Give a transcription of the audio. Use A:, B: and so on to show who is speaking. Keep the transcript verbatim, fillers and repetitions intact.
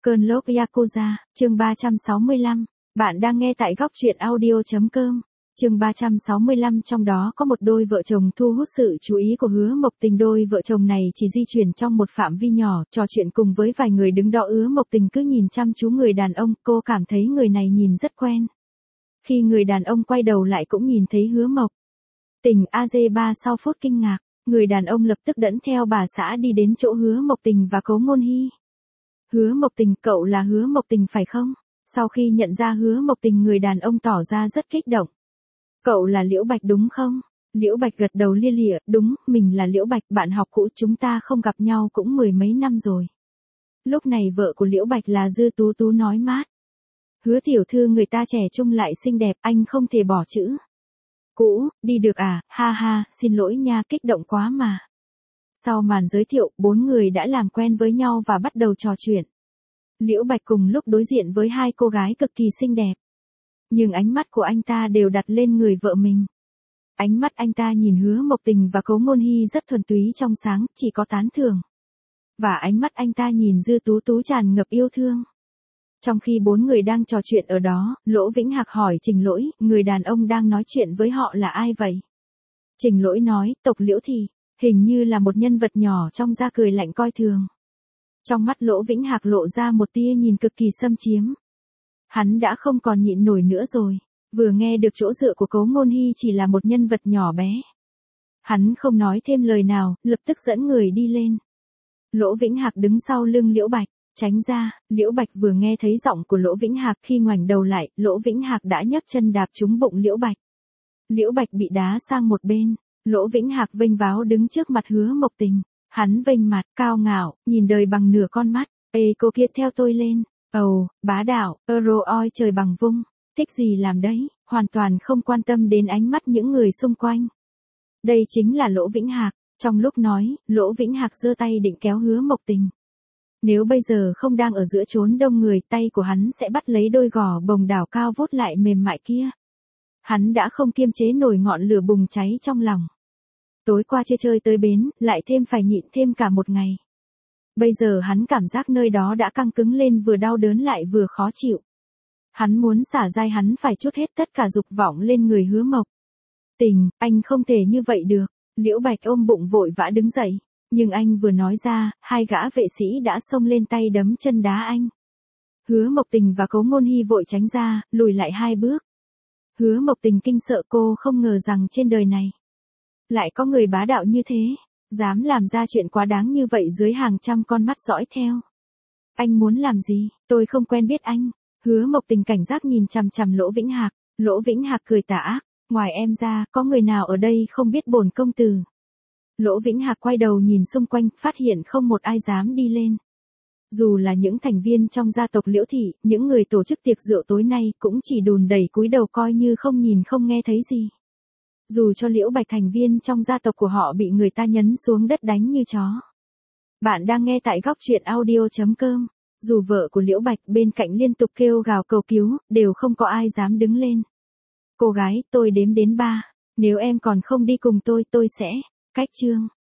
A: Cơn lốc Yakuza, chương ba trăm sáu mươi lăm. Bạn đang nghe tại góc truyện audio.com. Chương ba trăm sáu mươi lăm, trong đó có một đôi vợ chồng thu hút sự chú ý của Hứa Mộc Tình. Đôi vợ chồng này chỉ di chuyển trong một phạm vi nhỏ, trò chuyện cùng với vài người đứng đó. Hứa Mộc Tình cứ nhìn chăm chú người đàn ông, cô cảm thấy người này nhìn rất quen. Khi người đàn ông quay đầu lại cũng nhìn thấy Hứa Mộc Tình. a giê ba sau phút kinh ngạc, người đàn ông lập tức dẫn theo bà xã đi đến chỗ Hứa Mộc Tình và Cố Ngôn Hy. Hứa Mộc Tình, cậu là Hứa Mộc Tình phải không? Sau khi nhận ra Hứa Mộc Tình, người đàn ông tỏ ra rất kích động. Cậu là Liễu Bạch đúng không? Liễu Bạch gật đầu lia lịa, đúng, mình là Liễu Bạch, bạn học cũ, chúng ta không gặp nhau cũng mười mấy năm rồi. Lúc này vợ của Liễu Bạch là Dư Tú Tú nói mát. Hứa tiểu thư, người ta trẻ trung lại xinh đẹp, anh không thể bỏ chữ cũ đi được à? Ha ha, xin lỗi nha, kích động quá mà. Sau màn giới thiệu, bốn người đã làm quen với nhau và bắt đầu trò chuyện. Liễu Bạch cùng lúc đối diện với hai cô gái cực kỳ xinh đẹp. Nhưng ánh mắt của anh ta đều đặt lên người vợ mình. Ánh mắt anh ta nhìn Hứa Mộc Tình và Cố Ngôn Hy rất thuần túy trong sáng, chỉ có tán thưởng. Và ánh mắt anh ta nhìn Dư Tú Tú tràn ngập yêu thương. Trong khi bốn người đang trò chuyện ở đó, Lỗ Vĩnh Hạc hỏi Trình Lỗi, người đàn ông đang nói chuyện với họ là ai vậy? Trình Lỗi nói, tộc Liễu thì, hình như là một nhân vật nhỏ trong da, cười lạnh coi thường. Trong mắt Lỗ Vĩnh Hạc lộ ra một tia nhìn cực kỳ xâm chiếm. Hắn đã không còn nhịn nổi nữa rồi, vừa nghe được chỗ dựa của Cố Ngôn Hy chỉ là một nhân vật nhỏ bé. Hắn không nói thêm lời nào, lập tức dẫn người đi lên. Lỗ Vĩnh Hạc đứng sau lưng Liễu Bạch, tránh ra. Liễu Bạch vừa nghe thấy giọng của Lỗ Vĩnh Hạc, khi ngoảnh đầu lại, Lỗ Vĩnh Hạc đã nhấc chân đạp trúng bụng Liễu Bạch. Liễu Bạch bị đá sang một bên. Lỗ Vĩnh Hạc vênh váo đứng trước mặt Hứa Mộc Tình. Hắn vênh mặt, cao ngạo, nhìn đời bằng nửa con mắt. Ê cô kia, theo tôi lên. Ồ, oh, bá đạo, euro oi trời bằng vung. Thích gì làm đấy, hoàn toàn không quan tâm đến ánh mắt những người xung quanh. Đây chính là Lỗ Vĩnh Hạc. Trong lúc nói, Lỗ Vĩnh Hạc giơ tay định kéo Hứa Mộc Tình. Nếu bây giờ không đang ở giữa chốn đông người, tay của hắn sẽ bắt lấy đôi gò bồng đảo cao vút lại mềm mại kia. Hắn đã không kiềm chế nổi ngọn lửa bùng cháy trong lòng. Tối qua chơi chơi tới bến, lại thêm phải nhịn thêm cả một ngày. Bây giờ hắn cảm giác nơi đó đã căng cứng lên, vừa đau đớn lại vừa khó chịu. Hắn muốn xả dai, hắn phải trút hết tất cả dục vọng lên người Hứa Mộc Tình. Anh không thể như vậy được. Liễu Bạch ôm bụng vội vã đứng dậy. Nhưng anh vừa nói ra, hai gã vệ sĩ đã xông lên, tay đấm chân đá anh. Hứa Mộc Tình và Cố Ngôn Hy vội tránh ra, lùi lại hai bước. Hứa Mộc Tình kinh sợ, cô không ngờ rằng trên đời này lại có người bá đạo như thế, dám làm ra chuyện quá đáng như vậy dưới hàng trăm con mắt dõi theo. Anh muốn làm gì? Tôi không quen biết anh. Hứa Mộc Tình cảnh giác nhìn chằm chằm Lỗ Vĩnh Hạc. Lỗ Vĩnh Hạc cười tà ác, ngoài em ra, có người nào ở đây không biết bổn công tử? Lỗ Vĩnh Hạc quay đầu nhìn xung quanh, phát hiện không một ai dám đi lên. Dù là những thành viên trong gia tộc Liễu thị, những người tổ chức tiệc rượu tối nay cũng chỉ đùn đẩy cúi đầu coi như không nhìn không nghe thấy gì. Dù cho Liễu Bạch, thành viên trong gia tộc của họ, bị người ta nhấn xuống đất đánh như chó. Bạn đang nghe tại góc truyện audio.com. Dù vợ của Liễu Bạch bên cạnh liên tục kêu gào cầu cứu, đều không có ai dám đứng lên. Cô gái, tôi đếm đến ba. Nếu em còn không đi cùng tôi, tôi sẽ cách chương.